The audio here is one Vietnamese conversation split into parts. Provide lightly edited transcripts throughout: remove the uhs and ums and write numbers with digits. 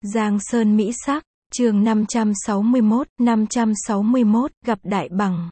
Giang Sơn Mỹ Sắc, chương 561, gặp Đại Bằng.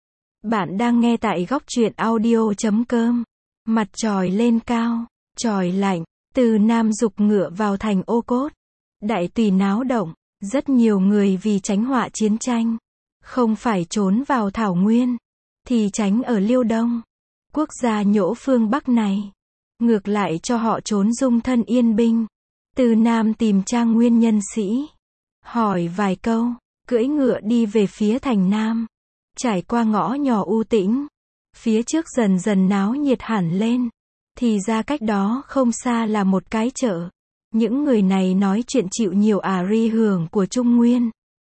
Bạn đang nghe tại góc truyện audio.com. Mặt tròi lên cao, tròi lạnh, Từ Nam giục ngựa vào thành Ô Cốt. Đại Tùy náo động, rất nhiều người vì tránh họa chiến tranh, không phải trốn vào Thảo Nguyên, thì tránh ở Liêu Đông, quốc gia nhỗ phương Bắc này. Ngược lại cho họ trốn dung thân yên binh. Từ Nam tìm Trang Nguyên nhân sĩ, hỏi vài câu, cưỡi ngựa đi về phía thành Nam. Trải qua ngõ nhỏ u tĩnh, phía trước dần dần náo nhiệt hẳn lên. Thì ra cách đó không xa là một cái chợ. Những người này nói chuyện chịu nhiều ri hưởng của Trung Nguyên.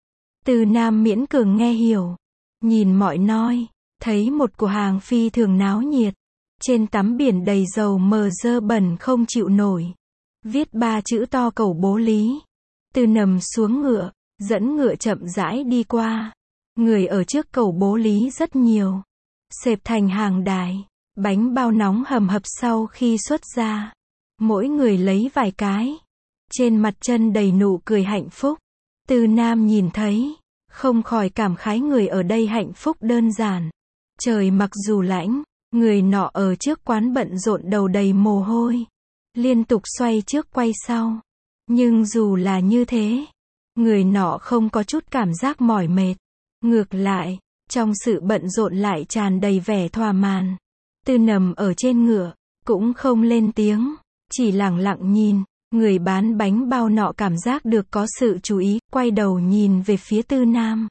Từ Nam miễn cường nghe hiểu, nhìn mọi noi, thấy một cửa hàng phi thường náo nhiệt. Trên tấm biển đầy dầu mờ dơ bẩn không chịu nổi, viết 3 chữ to Cầu Bố Lý. Từ nằm xuống ngựa, dẫn ngựa chậm rãi đi qua. Người ở trước Cầu Bố Lý rất nhiều, xếp thành hàng đài, bánh bao nóng hầm hập sau khi xuất ra. Mỗi người lấy vài cái, trên mặt chân đầy nụ cười hạnh phúc. Từ Nam nhìn thấy, không khỏi cảm khái người ở đây hạnh phúc đơn giản. Trời mặc dù lạnh, người nọ ở trước quán bận rộn đầu đầy mồ hôi, liên tục xoay trước quay sau. Nhưng dù là như thế, người nọ không có chút cảm giác mỏi mệt. Ngược lại, trong sự bận rộn lại tràn đầy vẻ thỏa mãn. Từ nằm ở trên ngựa, cũng không lên tiếng, chỉ lặng lặng nhìn. Người bán bánh bao nọ cảm giác được có sự chú ý, quay đầu nhìn về phía Từ Nam.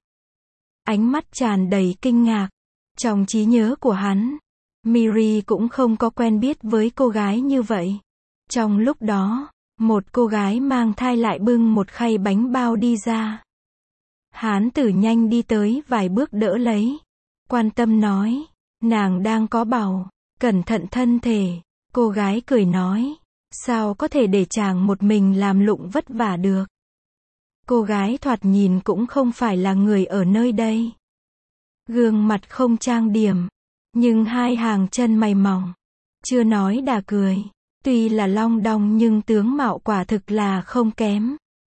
Ánh mắt tràn đầy kinh ngạc. Trong trí nhớ của hắn, Miri cũng không có quen biết với cô gái như vậy. Trong lúc đó, một cô gái mang thai lại bưng một khay bánh bao đi ra. Hán tử nhanh đi tới vài bước đỡ lấy, quan tâm nói, nàng đang có bầu, cẩn thận thân thể. Cô gái cười nói, sao có thể để chàng một mình làm lụng vất vả được. Cô gái thoạt nhìn cũng không phải là người ở nơi đây. Gương mặt không trang điểm, nhưng hai hàng chân mày mỏng, chưa nói đã cười. Tuy là long đong nhưng tướng mạo quả thực là không kém.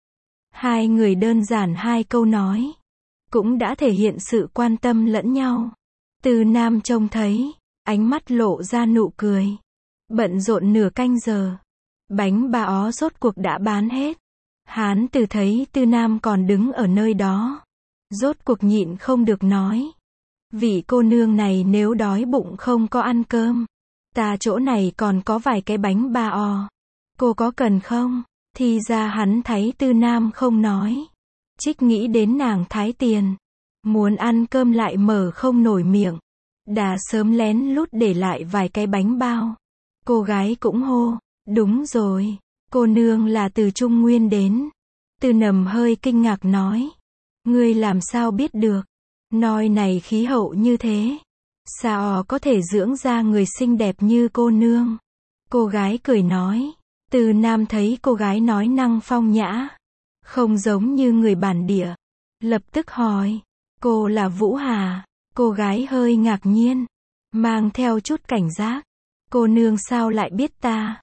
Hai người đơn giản hai câu nói, cũng đã thể hiện sự quan tâm lẫn nhau. Từ Nam trông thấy, ánh mắt lộ ra nụ cười. Bận rộn nửa canh giờ, bánh bao rốt cuộc đã bán hết. Hán tử thấy Từ Nam còn đứng ở nơi đó, rốt cuộc nhịn không được nói, vị cô nương này nếu đói bụng không có ăn cơm, ta chỗ này còn có vài cái bánh bao, cô có cần không? Thì ra hắn thấy Từ Nam không nói, trích nghĩ đến nàng thái tiền, muốn ăn cơm lại mở không nổi miệng, đã sớm lén lút để lại vài cái bánh bao. Cô gái cũng hô, đúng rồi, cô nương là từ Trung Nguyên đến. Từ nằm hơi kinh ngạc nói, ngươi làm sao biết được, nơi này khí hậu như thế, sao có thể dưỡng ra người xinh đẹp như cô nương. Cô gái cười nói. Từ Nam thấy cô gái nói năng phong nhã, không giống như người bản địa, lập tức hỏi, cô là Vũ Hà? Cô gái hơi ngạc nhiên, mang theo chút cảnh giác, cô nương sao lại biết ta?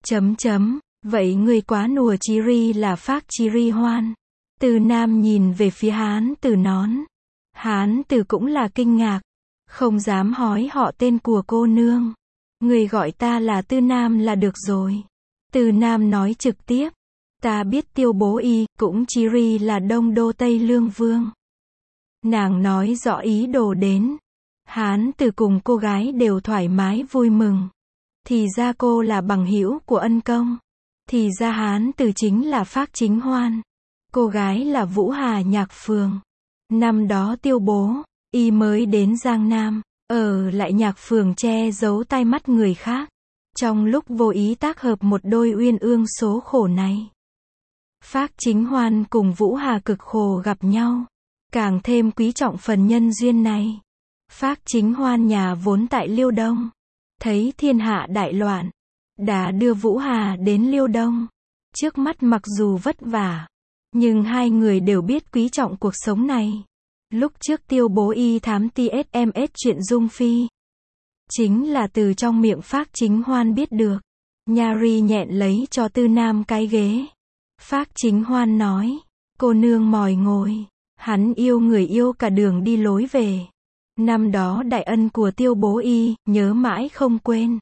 Vậy người quá nùa chí ri là Phác Chí Ri Hoan. Từ Nam nhìn về phía hán tử nón. Hán tử cũng là kinh ngạc, không dám hỏi họ tên của cô nương. Người gọi ta là Từ Nam là được rồi. Từ Nam nói trực tiếp, ta biết Tiêu Bố Y, cũng Chí Ri là Đông Đô Tây Lương Vương. Nàng nói rõ ý đồ đến. Hán tử cùng cô gái đều thoải mái vui mừng. Thì ra cô là bằng hữu của ân công. Thì ra hán tử chính là Phác Chính Hoan. Cô gái là Vũ Hà Nhạc Phường. Năm đó Tiêu Bố Y mới đến Giang Nam, ở lại Nhạc Phường che giấu tai mắt người khác. Trong lúc vô ý tác hợp một đôi uyên ương số khổ này, Phác Chính Hoan cùng Vũ Hà cực khổ gặp nhau, càng thêm quý trọng phần nhân duyên này. Phác Chính Hoan nhà vốn tại Liêu Đông, thấy thiên hạ đại loạn, đã đưa Vũ Hà đến Liêu Đông. Trước mắt mặc dù vất vả, nhưng hai người đều biết quý trọng cuộc sống này. Lúc trước Tiêu Bố Y thám TSMS chuyện Dung Phi, chính là từ trong miệng Phác Chính Hoan biết được. Nhari nhẹn lấy cho Từ Nam cái ghế. Phác Chính Hoan nói, cô nương mời ngồi. Hắn yêu người yêu cả đường đi lối về. Năm đó đại ân của Tiêu Bố Y, nhớ mãi không quên.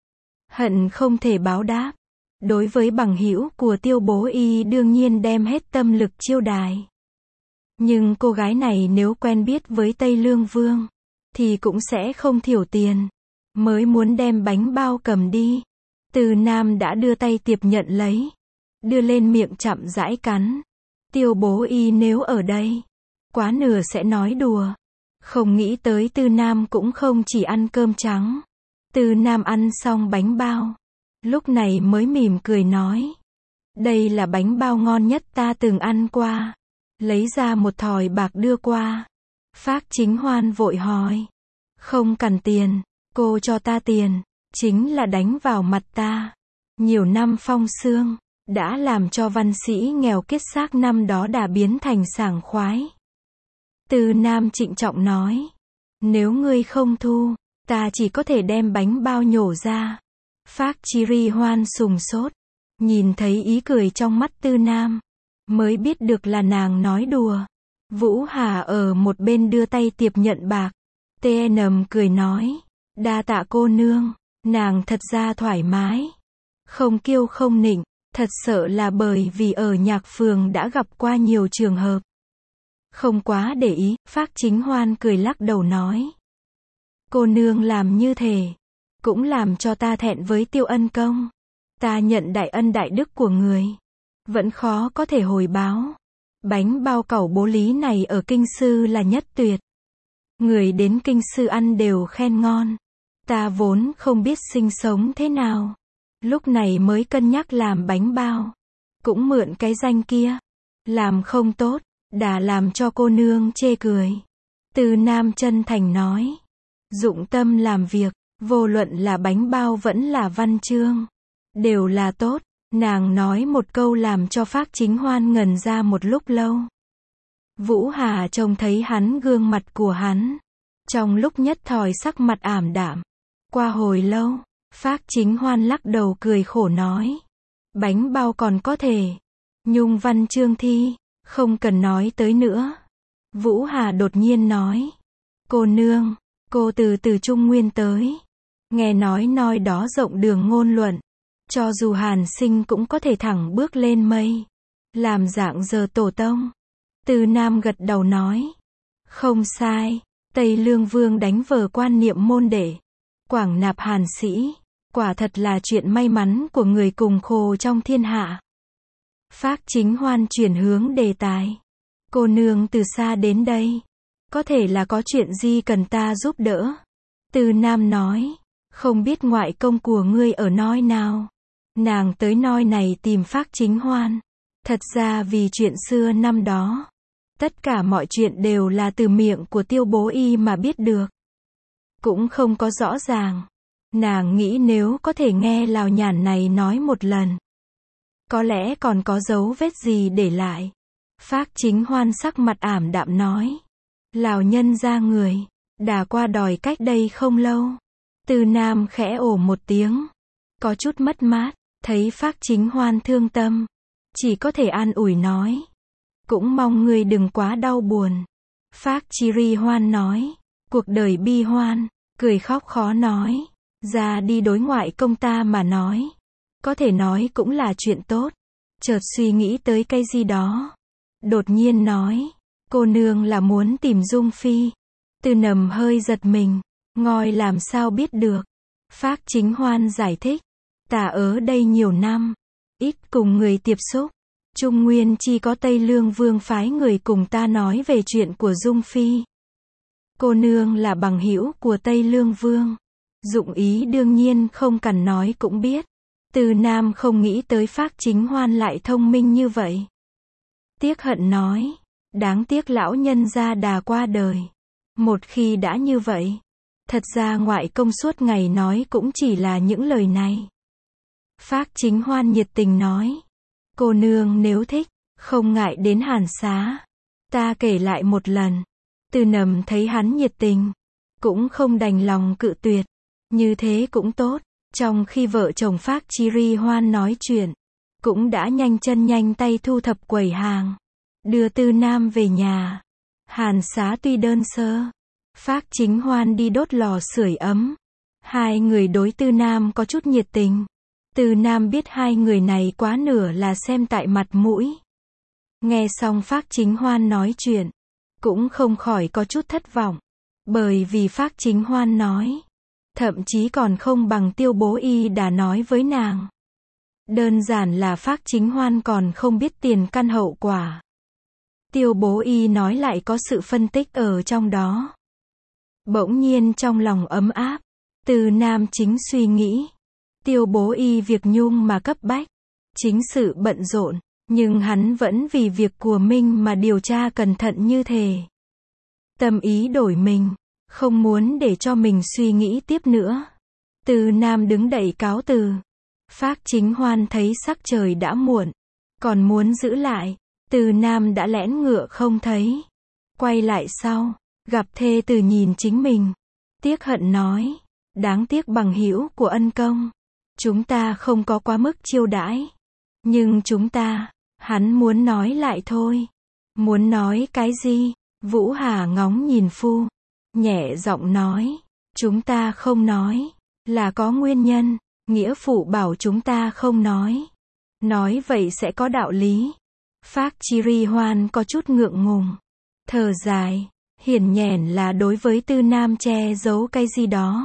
Hận không thể báo đáp. Đối với bằng hữu của Tiêu Bố Y đương nhiên đem hết tâm lực chiêu đãi. Nhưng cô gái này nếu quen biết với Tây Lương Vương, thì cũng sẽ không thiểu tiền. Mới muốn đem bánh bao cầm đi. Từ Nam đã đưa tay tiếp nhận lấy. Đưa lên miệng chậm rãi cắn. Tiêu Bố Y nếu ở đây, quá nửa sẽ nói đùa. Không nghĩ tới Từ Nam cũng không chỉ ăn cơm trắng. Từ Nam ăn xong bánh bao. Lúc này mới mỉm cười nói. Đây là bánh bao ngon nhất ta từng ăn qua. Lấy ra một thỏi bạc đưa qua. Phác Chính Hoan vội hỏi. Không cần tiền, cô cho ta tiền. Chính là đánh vào mặt ta. Nhiều năm phong sương, đã làm cho văn sĩ nghèo kiết xác năm đó đã biến thành sảng khoái. Từ Nam trịnh trọng nói. Nếu ngươi không thu, ta chỉ có thể đem bánh bao nhổ ra. Phác Chí Hoan sùng sốt. Nhìn thấy ý cười trong mắt Từ Nam. Mới biết được là nàng nói đùa. Vũ Hà ở một bên đưa tay tiếp nhận bạc. TNM cười nói. Đa tạ cô nương. Nàng thật ra thoải mái. Không kiêu không nịnh. Thật sợ là bởi vì ở Nhạc Phường đã gặp qua nhiều trường hợp. Không quá để ý, Phác Chính Hoan cười lắc đầu nói. Cô nương làm như thế, cũng làm cho ta thẹn với Tiêu ân công. Ta nhận đại ân đại đức của người, vẫn khó có thể hồi báo. Bánh bao cẩu Bố Lý này ở Kinh Sư là nhất tuyệt. Người đến Kinh Sư ăn đều khen ngon. Ta vốn không biết sinh sống thế nào. Lúc này mới cân nhắc làm bánh bao. Cũng mượn cái danh kia. Làm không tốt, đã làm cho cô nương chê cười. Từ Nam chân thành nói. Dụng tâm làm việc, vô luận là bánh bao vẫn là văn chương. Đều là tốt. Nàng nói một câu làm cho Phác Chính Hoan ngẩn ra một lúc lâu. Vũ Hà trông thấy hắn gương mặt của hắn. Trong lúc nhất thời sắc mặt ảm đạm. Qua hồi lâu, Phác Chính Hoan lắc đầu cười khổ nói. Bánh bao còn có thể. Nhung văn chương thi, không cần nói tới nữa. Vũ Hà đột nhiên nói. Cô nương, cô từ Trung Nguyên tới. Nghe nói đó rộng đường ngôn luận. Cho dù Hàn Sinh cũng có thể thẳng bước lên mây. Làm dạng giờ tổ tông. Từ Nam gật đầu nói. Không sai, Tây Lương Vương đánh vỡ quan niệm môn đệ. Quảng nạp Hàn sĩ. Quả thật là chuyện may mắn của người cùng khổ trong thiên hạ. Phác Chính Hoan chuyển hướng đề tài. Cô nương từ xa đến đây. Có thể là có chuyện gì cần ta giúp đỡ? Từ Nam nói. Không biết ngoại công của ngươi ở nơi nào? Nàng tới nơi này tìm Phác Chính Hoan. Thật ra vì chuyện xưa năm đó. Tất cả mọi chuyện đều là từ miệng của Tiêu Bố Y mà biết được. Cũng không có rõ ràng. Nàng nghĩ nếu có thể nghe lào nhản này nói một lần. Có lẽ còn có dấu vết gì để lại. Phác Chính Hoan sắc mặt ảm đạm nói. Lào nhân ra người. Đã qua đòi cách đây không lâu. Từ Nam khẽ ồ một tiếng. Có chút mất mát. Thấy Phác Chính Hoan thương tâm. Chỉ có thể an ủi nói. Cũng mong người đừng quá đau buồn. Phác Chí Hoan nói. Cuộc đời bi hoan. Cười khóc khó nói. Ra đi đối ngoại công ta mà nói. Có thể nói cũng là chuyện tốt. Chợt suy nghĩ tới cái gì đó. Đột nhiên nói. Cô nương là muốn tìm Dung Phi. Từ Nầm hơi giật mình. Ngoi làm sao biết được. Phác Chính Hoan giải thích. Ta ở đây nhiều năm. Ít cùng người tiếp xúc. Trung Nguyên chỉ có Tây Lương Vương phái người cùng ta nói về chuyện của Dung Phi. Cô nương là bằng hữu của Tây Lương Vương. Dụng ý đương nhiên không cần nói cũng biết. Từ Nam không nghĩ tới Phác Chính Hoan lại thông minh như vậy. Tiếc hận nói. Đáng tiếc lão nhân gia đà qua đời. Một khi đã như vậy. Thật ra ngoại công suốt ngày nói cũng chỉ là những lời này. Phác Chính Hoan nhiệt tình nói. Cô nương nếu thích, không ngại đến Hàn Xá. Ta kể lại một lần. Từ Nầm thấy hắn nhiệt tình. Cũng không đành lòng cự tuyệt. Như thế cũng tốt. Trong khi vợ chồng Phác Chí Hoan nói chuyện. cũng đã nhanh chân nhanh tay thu thập quầy hàng, đưa Tư Nam về nhà. Hàn xá tuy đơn sơ, Phác Chính Hoan đi đốt lò sưởi ấm. Hai người đối Tư Nam có chút nhiệt tình. Tư Nam biết hai người này quá nửa là xem tại mặt mũi. Nghe xong Phác Chính Hoan nói chuyện, cũng không khỏi có chút thất vọng. Bởi vì Phác Chính Hoan nói, thậm chí còn không bằng Tiêu Bố Y đã nói với nàng. Đơn giản là Phác Chính Hoan còn không biết tiền căn hậu quả. Tiêu Bố Y nói lại có sự phân tích ở trong đó. Bỗng nhiên trong lòng ấm áp, Tư Nam chính suy nghĩ. Tiêu Bố Y việc nhung mà cấp bách, chính sự bận rộn, nhưng hắn vẫn vì việc của mình mà điều tra cẩn thận như thế. Tâm ý đổi mình, không muốn để cho mình suy nghĩ tiếp nữa. Tư Nam đứng dậy cáo từ. Phác Chính Hoan thấy sắc trời đã muộn, còn muốn giữ lại, Tư Nam đã lẽn ngựa không thấy. Quay lại sau, gặp thê tử nhìn chính mình, tiếc hận nói, đáng tiếc bằng hữu của ân công, chúng ta không có quá mức chiêu đãi. Nhưng chúng ta, hắn muốn nói lại thôi. Muốn nói cái gì? Vũ Hà ngóng nhìn phu, nhẹ giọng nói, chúng ta không nói, là có nguyên nhân, nghĩa phụ bảo chúng ta không nói. Nói vậy sẽ có đạo lý. Phác Chiri Hoan có chút ngượng ngùng, thở dài, hiển nhẻn là đối với Tư Nam che giấu cái gì đó.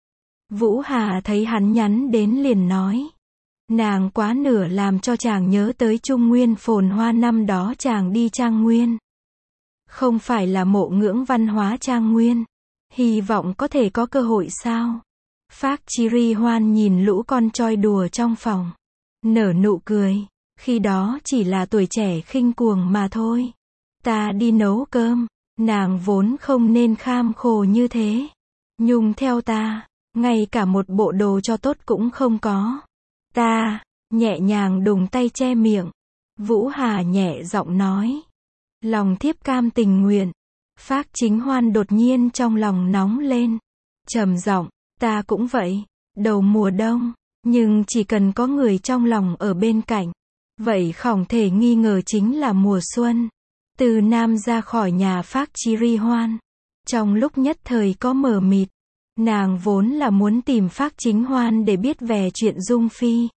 Vũ Hà thấy hắn nhắn đến liền nói, nàng quá nửa làm cho chàng nhớ tới Trung Nguyên phồn hoa năm đó chàng đi Trang Nguyên. Không phải là mộ ngưỡng văn hóa Trang Nguyên, hy vọng có thể có cơ hội sao? Phác Chiri Hoan nhìn lũ con choi đùa trong phòng, nở nụ cười, khi đó chỉ là tuổi trẻ khinh cuồng mà thôi. Ta đi nấu cơm, nàng vốn không nên kham khổ như thế. Nhung theo ta, ngay cả một bộ đồ cho tốt cũng không có. Ta, nhẹ nhàng đùng tay che miệng. Vũ Hà nhẹ giọng nói, lòng thiếp cam tình nguyện. Phác Chính Hoan đột nhiên trong lòng nóng lên, trầm giọng, ta cũng vậy, đầu mùa đông, nhưng chỉ cần có người trong lòng ở bên cạnh, vậy không thể nghi ngờ chính là mùa xuân. Từ Nam ra khỏi nhà Phác Chiri Hoan, trong lúc nhất thời có mờ mịt, nàng vốn là muốn tìm Phác Chính Hoan để biết về chuyện Dung Phi.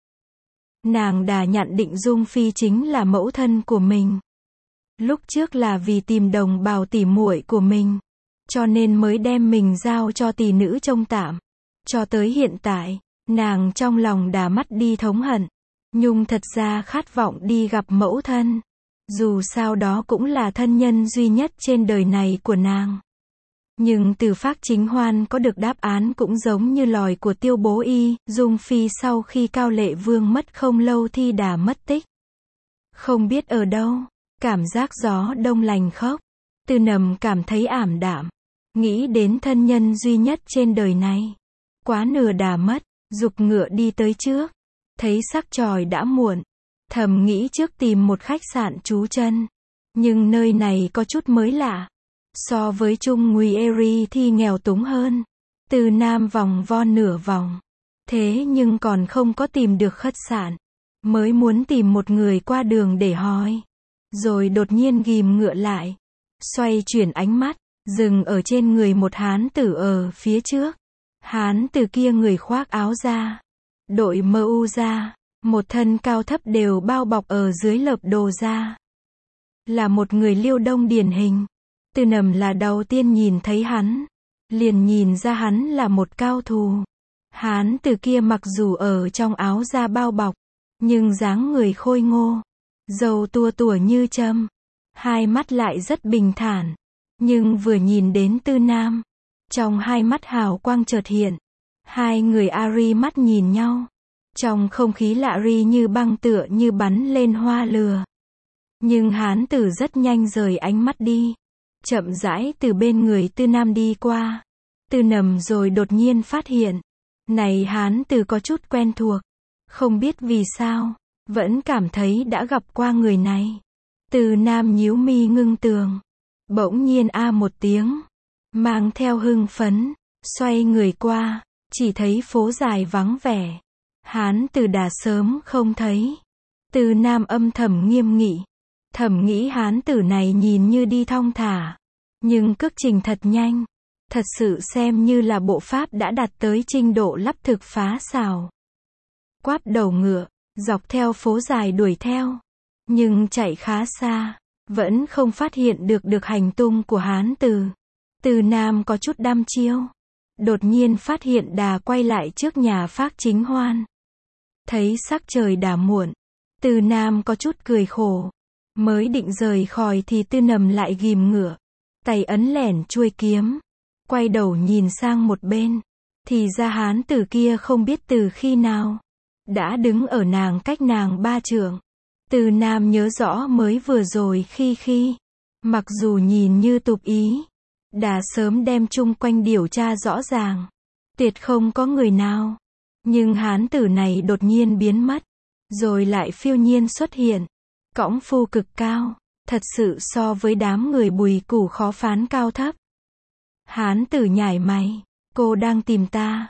Nàng đã nhận định Dung Phi chính là mẫu thân của mình. Lúc trước là vì tìm đồng bào tỉ muội của mình, cho nên mới đem mình giao cho tỷ nữ trông tạm. Cho tới hiện tại, nàng trong lòng đã mất đi thống hận. Nhung thật ra khát vọng đi gặp mẫu thân. Dù sao đó cũng là thân nhân duy nhất trên đời này của nàng. Nhưng từ Phác Chính Hoan có được đáp án cũng giống như lời của Tiêu Bố Y, Dung Phi sau khi Cao Lệ Vương mất không lâu thì đã mất tích. Không biết ở đâu, cảm giác gió đông lành khốc, Tư Nầm cảm thấy ảm đạm, nghĩ đến thân nhân duy nhất trên đời này. Quá nửa đã mất, giục ngựa đi tới trước, thấy sắc trời đã muộn, thầm nghĩ trước tìm một khách sạn trú chân. Nhưng nơi này có chút mới lạ. So với Trung Nguy Eri thì nghèo túng hơn. Từ Nam vòng vo nửa vòng. Thế nhưng còn không có tìm được khách sạn. Mới muốn tìm một người qua đường để hỏi. Rồi đột nhiên ghim ngựa lại. Xoay chuyển ánh mắt, dừng ở trên người một hán tử ở phía trước. Hán tử kia người khoác áo da, đội mơ u da, một thân cao thấp đều bao bọc ở dưới lợp đồ da. Là một người Liêu Đông điển hình. Tư Nầm là đầu tiên nhìn thấy hắn, liền nhìn ra hắn là một cao thủ. Hán tử kia mặc dù ở trong áo da bao bọc, nhưng dáng người khôi ngô, râu tua tủa như châm, hai mắt lại rất bình thản. Nhưng vừa nhìn đến Tư Nam, trong hai mắt hào quang chợt hiện. Hai người Ari mắt nhìn nhau. Trong không khí lạ ri như băng tựa như bắn lên hoa lửa. Nhưng hán tử rất nhanh rời ánh mắt đi. Chậm rãi từ bên người Tư Nam đi qua. Tư Nầm rồi đột nhiên phát hiện. Này hán tử có chút quen thuộc. Không biết vì sao, vẫn cảm thấy đã gặp qua người này. Tư Nam nhíu mi ngưng tường. Bỗng nhiên a một tiếng. Mang theo hưng phấn. Xoay người qua. Chỉ thấy phố dài vắng vẻ. Hán tử đã sớm không thấy. Từ Nam âm thầm nghiêm nghị. Thầm nghĩ hán tử này nhìn như đi thong thả. Nhưng cước trình thật nhanh. Thật sự xem như là bộ pháp đã đạt tới trình độ lắp thực phá xào. Quát đầu ngựa, dọc theo phố dài đuổi theo. Nhưng chạy khá xa, vẫn không phát hiện được hành tung của hán tử. Từ Nam có chút đăm chiêu. Đột nhiên phát hiện đà quay lại trước nhà Phác Chính Hoan. Thấy sắc trời đã muộn. Từ Nam có chút cười khổ. Mới định rời khỏi thì Tư Nầm lại ghim ngựa. Tay ấn lẻn chuôi kiếm. Quay đầu nhìn sang một bên. Thì ra hán tử kia không biết từ khi nào. Đã đứng ở nàng cách nàng 3 trượng. Từ Nam nhớ rõ mới vừa rồi khi. Mặc dù nhìn như tục ý. Đã sớm đem chung quanh điều tra rõ ràng. Tuyệt không có người nào. Nhưng hán tử này đột nhiên biến mất. Rồi lại phiêu nhiên xuất hiện. Cõng phu cực cao. Thật sự so với đám người Bùi Củ khó phán cao thấp. Hán tử nhảy mày. Cô đang tìm ta.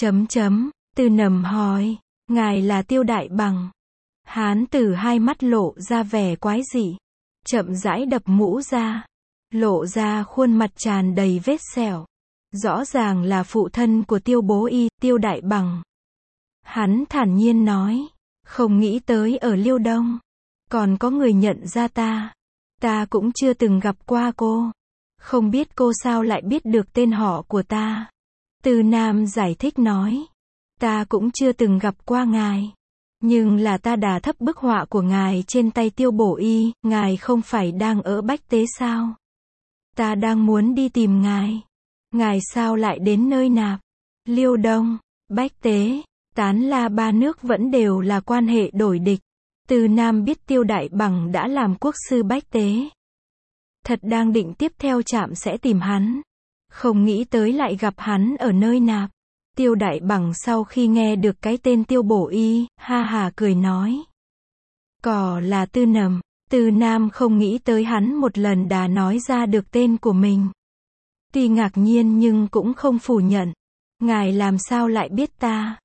Tư Nầm hỏi. Ngài là Tiêu Đại Bằng. Hán tử hai mắt lộ ra vẻ quái dị. Chậm rãi đập mũ ra. Lộ ra khuôn mặt tràn đầy vết sẹo. Rõ ràng là phụ thân của Tiêu bố y, Tiêu Đại Bằng. Hắn thản nhiên nói. Không nghĩ tới ở Liêu Đông. Còn có người nhận ra ta. Ta cũng chưa từng gặp qua cô. Không biết cô sao lại biết được tên họ của ta. Từ Nam giải thích nói. Ta cũng chưa từng gặp qua ngài. Nhưng là ta đã thấp bức họa của ngài trên tay Tiêu bổ y. Ngài không phải đang ở Bách Tế sao? Ta đang muốn đi tìm ngài. Ngài sao lại đến nơi nạp? Liêu Đông, Bách Tế, Tán La ba nước vẫn đều là quan hệ đổi địch. Từ Nam biết Tiêu Đại Bằng đã làm quốc sư Bách Tế. Thật đang định tiếp theo trạm sẽ tìm hắn. Không nghĩ tới lại gặp hắn ở nơi nạp. Tiêu Đại Bằng sau khi nghe được cái tên Tiêu bổ y, ha hà cười nói. Cỏ là Tư Nầm. Từ Nam không nghĩ tới hắn một lần đã nói ra được tên của mình. Tuy ngạc nhiên nhưng cũng không phủ nhận. Ngài làm sao lại biết ta?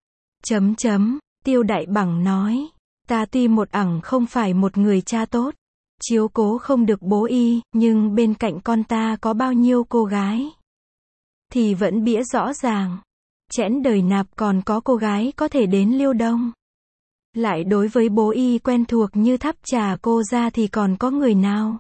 Tiêu Đại Bằng nói. Ta tuy một ẳng không phải một người cha tốt. Chiếu cố không được bố y, nhưng bên cạnh con ta có bao nhiêu cô gái. Thì vẫn bĩa rõ ràng. Chẽn đời nạp còn có cô gái có thể đến Liêu Đông. Lại đối với bố y quen thuộc như thắp trà cô ra thì còn có người nào.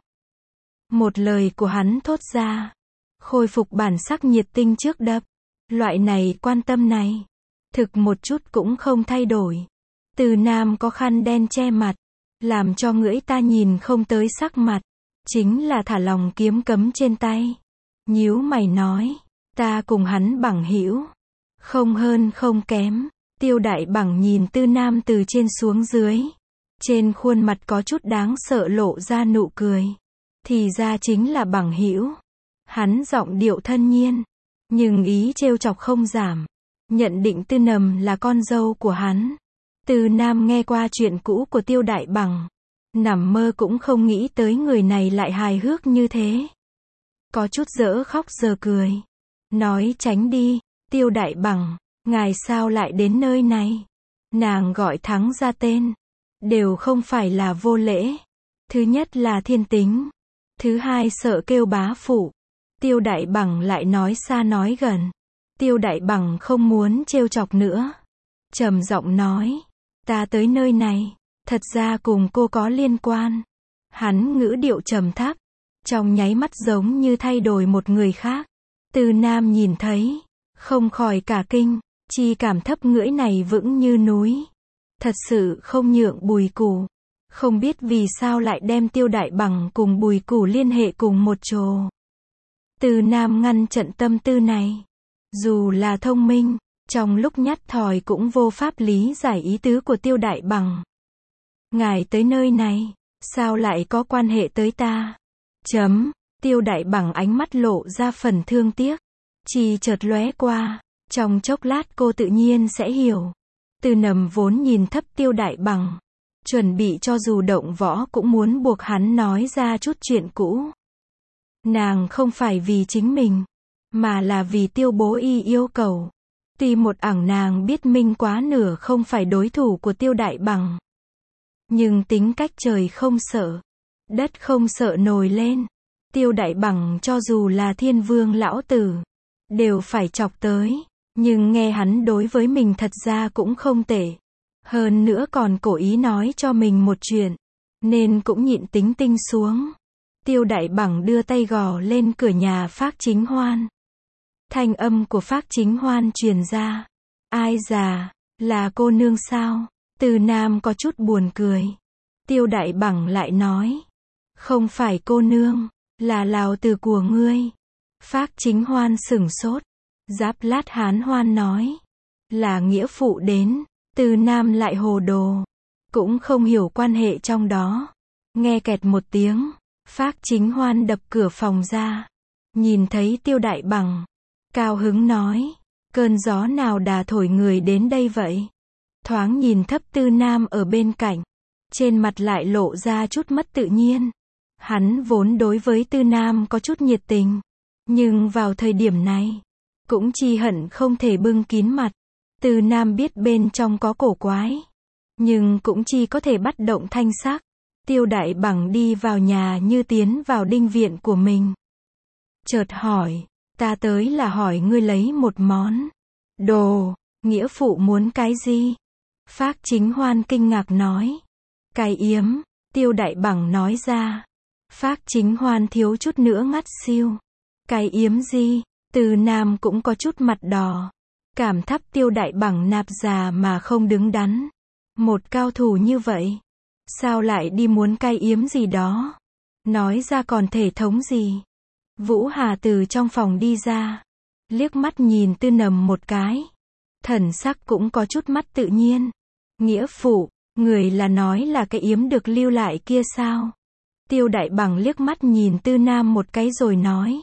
Một lời của hắn thốt ra. Khôi phục bản sắc nhiệt tinh trước đập. Loại này quan tâm này. Thực một chút cũng không thay đổi. Từ Nam có khăn đen che mặt. Làm cho người ta nhìn không tới sắc mặt. Chính là thả lòng kiếm cấm trên tay. Nhíu mày nói. Ta cùng hắn bằng hữu. Không hơn không kém. Tiêu Đại Bằng nhìn Tư Nam từ trên xuống dưới. Trên khuôn mặt có chút đáng sợ lộ ra nụ cười. Thì ra chính là bằng hữu. Hắn giọng điệu thân nhiên. Nhưng ý trêu chọc không giảm. Nhận định Tư Nầm là con dâu của hắn. Từ Nam nghe qua chuyện cũ của Tiêu Đại Bằng. Nằm mơ cũng không nghĩ tới người này lại hài hước như thế. Có chút dở khóc giờ cười. Nói tránh đi, Tiêu Đại Bằng. Ngài sao lại đến nơi này? Nàng gọi thắng ra tên. Đều không phải là vô lễ. Thứ nhất là thiên tính. Thứ hai sợ kêu bá phụ. Tiêu Đại Bằng lại nói xa nói gần. Tiêu Đại Bằng không muốn trêu chọc nữa. Trầm giọng nói. Ta tới nơi này. Thật ra cùng cô có liên quan. Hắn ngữ điệu trầm thấp. Trong nháy mắt giống như thay đổi một người khác. Từ Nam nhìn thấy. Không khỏi cả kinh. Chi cảm thấp ngưỡi này vững như núi. Thật sự không nhượng Bùi Củ. Không biết vì sao lại đem Tiêu Đại Bằng cùng Bùi Củ liên hệ cùng một chỗ. Từ Nam ngăn trận tâm tư này. Dù là thông minh, trong lúc nhắt thỏi cũng vô pháp lý giải ý tứ của Tiêu Đại Bằng. Ngài tới nơi này, sao lại có quan hệ tới ta? Tiêu Đại Bằng ánh mắt lộ ra phần thương tiếc. Chỉ chợt lóe qua. Trong chốc lát cô tự nhiên sẽ hiểu. Từ Nầm vốn nhìn thấp Tiêu Đại Bằng. Chuẩn bị cho dù động võ cũng muốn buộc hắn nói ra chút chuyện cũ. Nàng không phải vì chính mình. Mà là vì Tiêu bố y yêu cầu. Tuy một ẳng nàng biết minh quá nửa không phải đối thủ của Tiêu Đại Bằng. nhưng tính cách trời không sợ, đất không sợ nổi lên. Tiêu Đại Bằng cho dù là Thiên Vương lão tử, đều phải chọc tới, nhưng nghe hắn đối với mình thật ra cũng không tệ. Hơn nữa còn cố ý nói cho mình một chuyện, nên cũng nhịn tính tinh xuống. Tiêu Đại Bằng đưa tay gõ lên cửa nhà Phác Chính Hoan. Thanh âm của Phác Chính Hoan truyền ra. Ai già, là cô nương sao? Từ Nam có chút buồn cười. Tiêu Đại Bằng lại nói, không phải cô nương, là Lào Tử của ngươi. Phác Chính Hoan sửng sốt. Giáp lát hán hoan nói, là nghĩa phụ đến. Từ Nam lại hồ đồ, cũng không hiểu quan hệ trong đó. Nghe kẹt một tiếng, Phác Chính Hoan đập cửa phòng ra, nhìn thấy Tiêu Đại Bằng, cao hứng nói, cơn gió nào đà thổi người đến đây vậy? Thoáng nhìn thấp Từ Nam ở bên cạnh, trên mặt lại lộ ra chút mất tự nhiên. Hắn vốn đối với Từ Nam có chút nhiệt tình, nhưng vào thời điểm này, cũng chỉ hận không thể bưng kín mặt. Từ Nam biết bên trong có cổ quái, nhưng cũng chỉ có thể bắt động thanh sắc. Tiêu Đại Bằng đi vào nhà như tiến vào đinh viện của mình. Chợt hỏi, ta tới là hỏi ngươi lấy một món đồ, nghĩa phụ muốn cái gì? Phác Chính Hoan kinh ngạc nói, cái yếm. Tiêu Đại Bằng nói ra. Phác Chính Hoan thiếu chút nữa ngắt xỉu. Cái yếm gì? Từ Nam cũng có chút mặt đỏ. Cảm thắp Tiêu Đại Bằng nạp già mà không đứng đắn. Một cao thủ như vậy, sao lại đi muốn cái yếm gì đó? Nói ra còn thể thống gì? Vũ Hà từ trong phòng đi ra, liếc mắt nhìn Tư Nầm một cái. Thần sắc cũng có chút mất tự nhiên. Nghĩa phụ, người là nói là cái yếm được lưu lại kia sao? Tiêu Đại Bằng liếc mắt nhìn Tư Nam một cái rồi nói,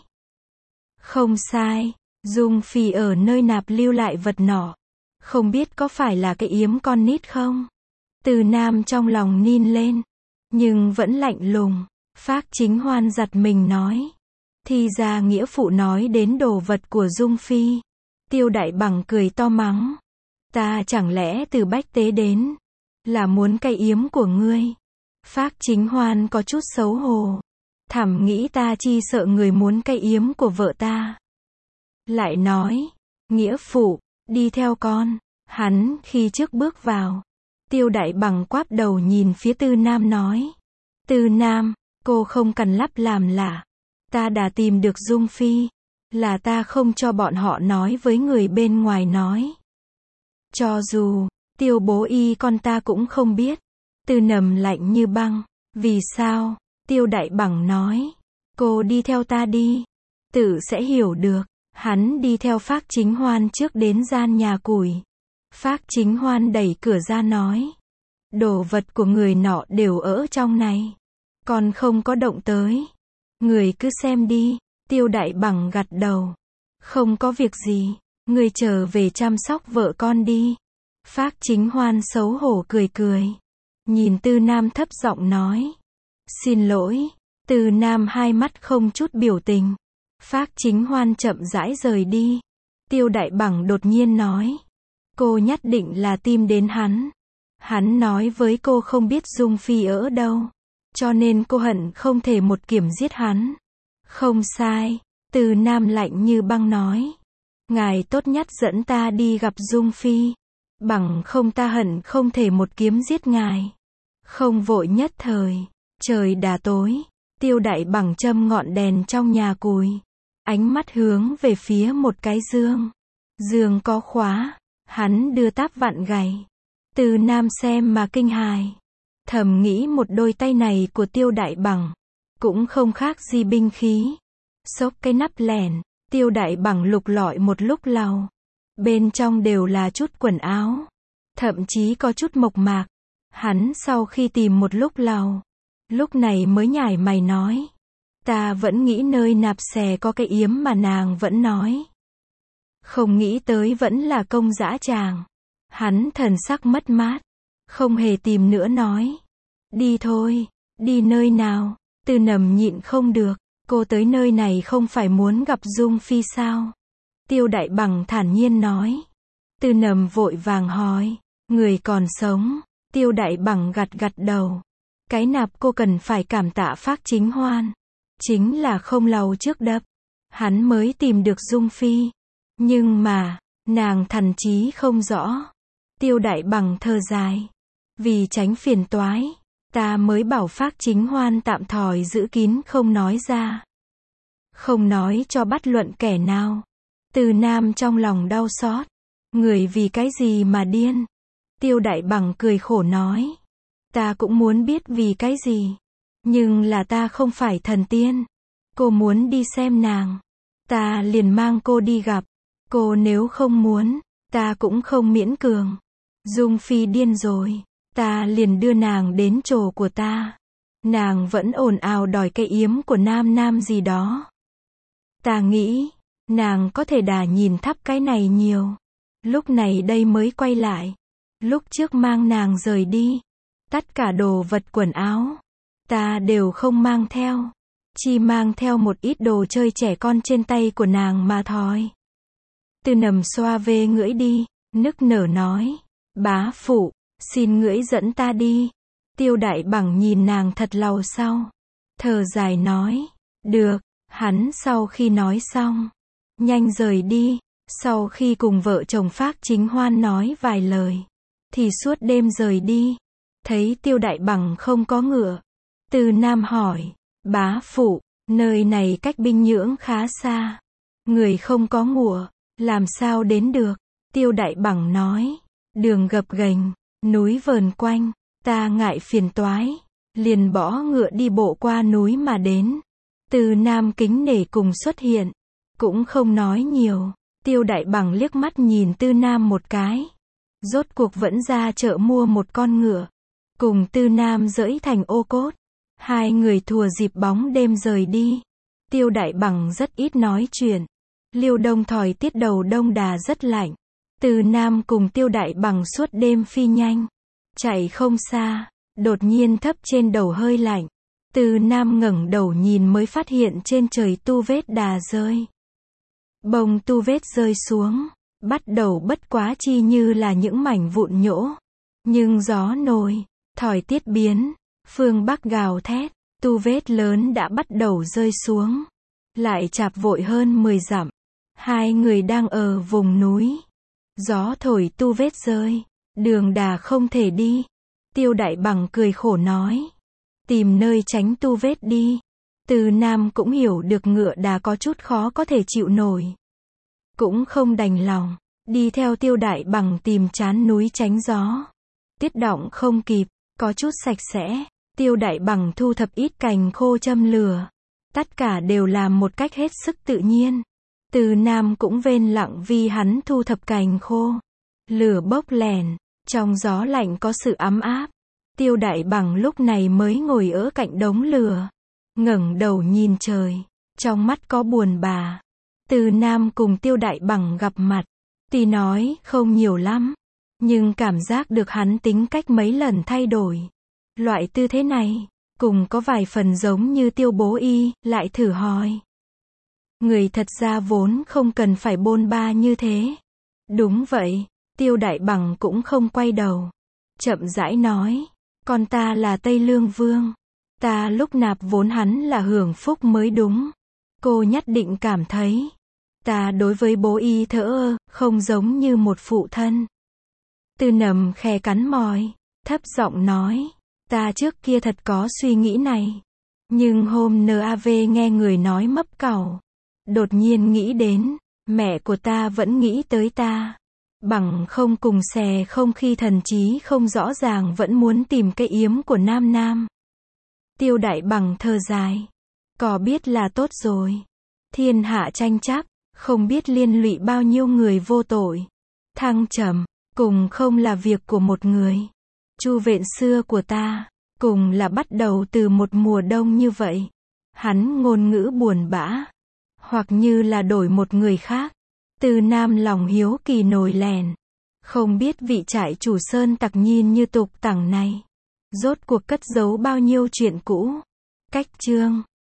không sai, Dung Phi ở nơi nạp lưu lại vật nọ, không biết có phải là cái yếm con nít không? Từ Nam trong lòng nin lên, nhưng vẫn lạnh lùng. Phác Chính Hoan giật mình nói, thì ra nghĩa phụ nói đến đồ vật của Dung Phi. Tiêu Đại Bằng cười to mắng, ta chẳng lẽ từ Bách Tế đến, là muốn cái yếm của ngươi? Phác Chính Hoan có chút xấu hổ, thầm nghĩ ta chi sợ người muốn cái yếm của vợ ta. Lại nói, nghĩa phụ, đi theo con. Hắn khi trước bước vào, Tiêu Đại Bằng quáp đầu nhìn phía Tư Nam nói, Tư Nam, cô không cần lắp làm lạ. Ta đã tìm được Dung Phi, là ta không cho bọn họ nói với người bên ngoài nói. Cho dù, Tiêu bố y con ta cũng không biết. Tư Nầm lạnh như băng, vì sao? Tiêu Đại Bằng nói, cô đi theo ta đi, tự sẽ hiểu được. Hắn đi theo Phác Chính Hoan trước đến gian nhà củi. Phác Chính Hoan đẩy cửa ra nói, đồ vật của người nọ đều ở trong này, còn không có động tới. Người cứ xem đi. Tiêu Đại Bằng gật đầu, không có việc gì, người trở về chăm sóc vợ con đi. Phác Chính Hoan xấu hổ cười cười, nhìn Tư Nam thấp giọng nói, xin lỗi. Tư Nam hai mắt không chút biểu tình. Phác Chính Hoan chậm rãi rời đi. Tiêu Đại Bằng đột nhiên nói, cô nhất định là tìm đến hắn. Hắn nói với cô không biết Dung Phi ở đâu, cho nên cô hận không thể một kiểm giết hắn. Không sai. Từ Nam lạnh như băng nói, ngài tốt nhất dẫn ta đi gặp Dung Phi, bằng không ta hận không thể một kiếm giết ngài. Không vội nhất thời, trời đã tối. Tiêu Đại Bằng châm ngọn đèn trong nhà củi, ánh mắt hướng về phía một cái giường. Giường có khóa, hắn đưa táp vặn gảy. Từ Nam xem mà kinh hài, thầm nghĩ một đôi tay này của Tiêu Đại Bằng, cũng không khác gì binh khí. Xốc cái nắp lèn, Tiêu Đại Bằng lục lọi một lúc lâu. Bên trong đều là chút quần áo, thậm chí có chút mộc mạc. Hắn sau khi tìm một lúc lâu, lúc này mới nhảy mày nói, ta vẫn nghĩ nơi nạp xè có cái yếm mà nàng vẫn nói. Không nghĩ tới vẫn là công dã tràng. Hắn thần sắc mất mát, không hề tìm nữa nói, đi thôi. Đi nơi nào? Tư Nầm nhịn không được, cô tới nơi này không phải muốn gặp Dung Phi sao? Tiêu Đại Bằng thản nhiên nói. Tư Nầm vội vàng hỏi, người còn sống? Tiêu Đại Bằng gật gật đầu. Cái nạp cô cần phải cảm tạ Phác Chính Hoan. Chính là không lâu trước đập, hắn mới tìm được Dung Phi. Nhưng mà, nàng thần trí không rõ. Tiêu Đại Bằng thở dài. Vì tránh phiền toái, ta mới bảo Phác Chính Hoan tạm thời giữ kín không nói ra. Không nói cho bất luận kẻ nào. Từ Nam trong lòng đau xót. Người vì cái gì mà điên? Tiêu Đại Bằng cười khổ nói. Ta cũng muốn biết vì cái gì. Nhưng là ta không phải thần tiên. Cô muốn đi xem nàng. Ta liền mang cô đi gặp. Cô nếu không muốn, ta cũng không miễn cường. Dung Phi điên rồi. Ta liền đưa nàng đến chỗ của ta. Nàng vẫn ồn ào đòi cái yếm của nam gì đó. Ta nghĩ, nàng có thể đã nhìn thắp cái này nhiều. Lúc này đây mới quay lại. Lúc trước mang nàng rời đi. Tất cả đồ vật quần áo. Ta đều không mang theo. Chỉ mang theo một ít đồ chơi trẻ con trên tay của nàng mà thôi. Từ Nầm xoa về ngưỡi đi. Nức nở nói. Bá phụ, xin ngưỡi dẫn ta đi. Tiêu Đại Bằng nhìn nàng thật lâu sau. Thở dài nói. Được. Hắn sau khi nói xong. Nhanh rời đi. Sau khi cùng vợ chồng Phác Chính Hoan nói vài lời. Thì suốt đêm rời đi. Thấy Tiêu Đại Bằng không có ngựa. Từ Nam hỏi. Bá phụ, nơi này cách Bình Nhưỡng khá xa. Người không có ngựa, làm sao đến được? Tiêu Đại Bằng nói. Đường gập ghềnh, núi vờn quanh. Ta ngại phiền toái. Liền bỏ ngựa đi bộ qua núi mà đến. Từ Nam kính nể cùng xuất hiện. Cũng không nói nhiều. Tiêu Đại Bằng liếc mắt nhìn Tư Nam một cái. Rốt cuộc vẫn ra chợ mua một con ngựa. Cùng Tư Nam dẫy thành ô cốt. Hai người thùa dịp bóng đêm rời đi. Tiêu Đại Bằng rất ít nói chuyện. Liêu đông thời tiết đầu đông đà rất lạnh. Tư Nam cùng Tiêu Đại Bằng suốt đêm phi nhanh. Chạy không xa. Đột nhiên thấp trên đầu hơi lạnh. Tư Nam ngẩng đầu nhìn mới phát hiện trên trời tu vết đà rơi. Bông tu vết rơi xuống. Bắt đầu bất quá chi như là những mảnh vụn nhỗ. Nhưng gió nổi. Thời tiết biến. Phương Bắc gào thét. Tu vết lớn đã bắt đầu rơi xuống. Lại chạp vội hơn 10 dặm. Hai người đang ở vùng núi. Gió thổi tu vết rơi. Đường đà không thể đi. Tiêu Đại Bằng cười khổ nói. Tìm nơi tránh tu vết đi. Từ Nam cũng hiểu được ngựa đà có chút khó có thể chịu nổi. Cũng không đành lòng. Đi theo Tiêu Đại Bằng tìm chán núi tránh gió. Tiết động không kịp. Có chút sạch sẽ. Tiêu Đại Bằng thu thập ít cành khô châm lửa. Tất cả đều làm một cách hết sức tự nhiên. Từ Nam cũng vên lặng vì hắn thu thập cành khô. Lửa bốc lèn. Trong gió lạnh có sự ấm áp. Tiêu Đại Bằng lúc này mới ngồi ở cạnh đống lửa. Ngẩng đầu nhìn trời. Trong mắt có buồn bã. Từ Nam cùng Tiêu Đại Bằng gặp mặt. Tuy nói không nhiều lắm. Nhưng cảm giác được hắn tính cách mấy lần thay đổi. Loại tư thế này. Cùng có vài phần giống như Tiêu bố y. Lại thử hỏi. Người thật ra vốn không cần phải bôn ba như thế. Đúng vậy. Tiêu Đại Bằng cũng không quay đầu. Chậm rãi nói. Con ta là Tây Lương Vương. Ta lúc nạp vốn hắn là hưởng phúc mới đúng. Cô nhất định cảm thấy. Ta đối với bố y thỡ ơ, không giống như một phụ thân. Tư Nầm khè cắn môi. Thấp giọng nói. Ta trước kia thật có suy nghĩ này. Nhưng hôm NAV nghe người nói mấp cẩu. Đột nhiên nghĩ đến. Mẹ của ta vẫn nghĩ tới ta. Bằng không cùng xè không khi thần trí không rõ ràng vẫn muốn tìm cái yếm của Nam. Tiêu Đại Bằng thở dài. Có biết là tốt rồi. Thiên hạ tranh chấp. Không biết liên lụy bao nhiêu người vô tội. Thăng trầm. Cùng không là việc của một người. Chu Vện xưa của ta. Cùng là bắt đầu từ một mùa đông như vậy. Hắn ngôn ngữ buồn bã. Hoặc như là đổi một người khác. Từ Nam lòng hiếu kỳ nổi lèn. Không biết vị trại chủ sơn tặc nhìn như tục tẳng này. Rốt cuộc cất giấu bao nhiêu chuyện cũ. Cách chương